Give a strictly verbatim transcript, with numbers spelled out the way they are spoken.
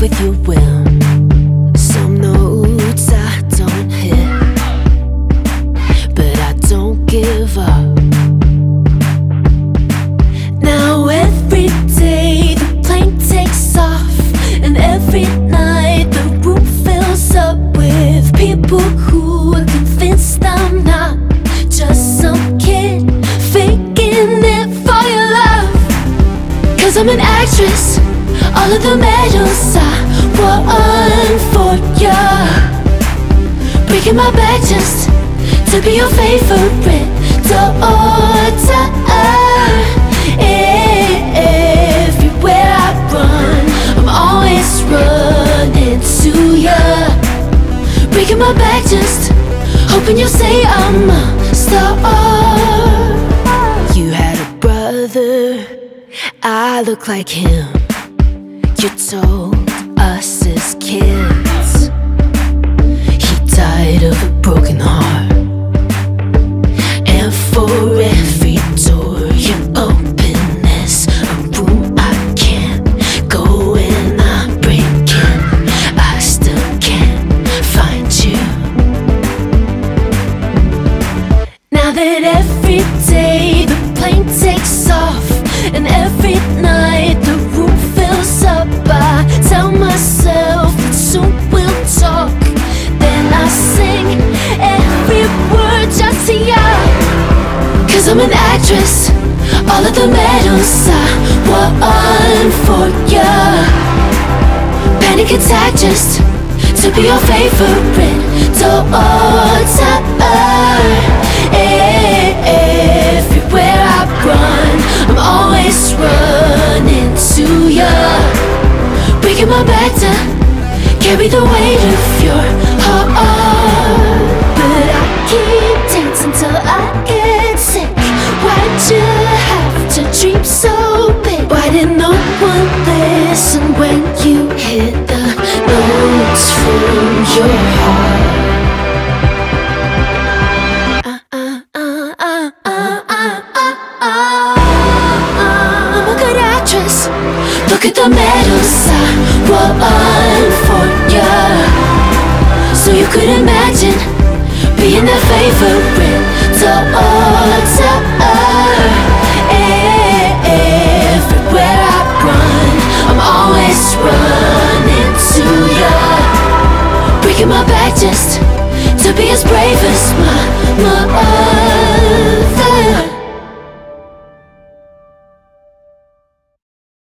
with your will. Some notes I don't hit, but I don't give up. Now every day the plane takes off, and every night the room fills up with people who are convinced I'm not just some kid faking it for your love. Cause I'm an actress, all of the medals I won for ya, breaking my back just to be your favorite daughter. Everywhere I run, I'm always running to ya, breaking my back just hoping you'll say I'm a star. You had a brother, I look like him. You told us as kids he died of a broken heart. And for every door you open, there's a room I can't go in. I'm breaking, I still can't find you. Now that every day the plane takes off, and every night the room fills up, I tell myself that soon we'll talk. Then I sing every word just to ya. Cause I'm an actress, all of the medals I won for ya, panic attack just to be your favorite daughter. Everywhere I run, I'm always running to ya, breaking my back to carry the weight of your heart. But I keep dancing till I get sick. Why'd you have to dream so big? Why did no one listen when you hit the notes from your heart? Look at the medals I won for ya, so you could imagine being their favorite daughter. Everywhere I run, I'm always running to ya, breaking my back just to be as brave as my mother.